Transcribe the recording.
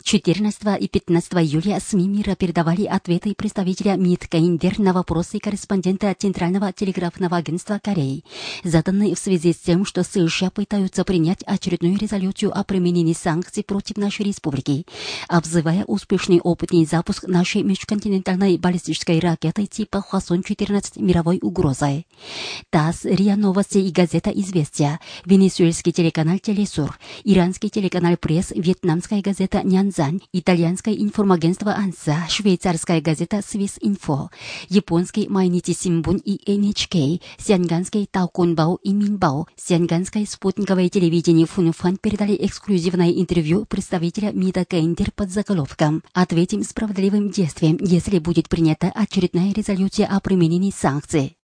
14 и 15 июля СМИ мира передавали ответы представителя МИД КНДР на вопросы корреспондента Центрального телеграфного агентства Кореи, заданные в связи с тем, что США пытаются принять очередную резолюцию о применении санкций против нашей республики, обзывая успешный опытный запуск нашей межконтинентальной баллистической ракеты типа Хвасон-14 мировой угрозой. ТАСС, РИА Новости и газета «Известия», венесуэльский телеканал «Телесур», иранский телеканал «Пресс», вьетнамская газета «Нянзань», итальянское информагентство «Анса», швейцарская газета «Swiss Info», японский «Майнити Симбун» и NHK, сианганский «Таокунбао» и «Минбао», сианганское спутниковое телевидение «Фунфан» передали эксклюзивное интервью представителя МИДа КНДР под заголовком «Ответим справедливым действием, если будет принята очередная резолюция о применении санкций».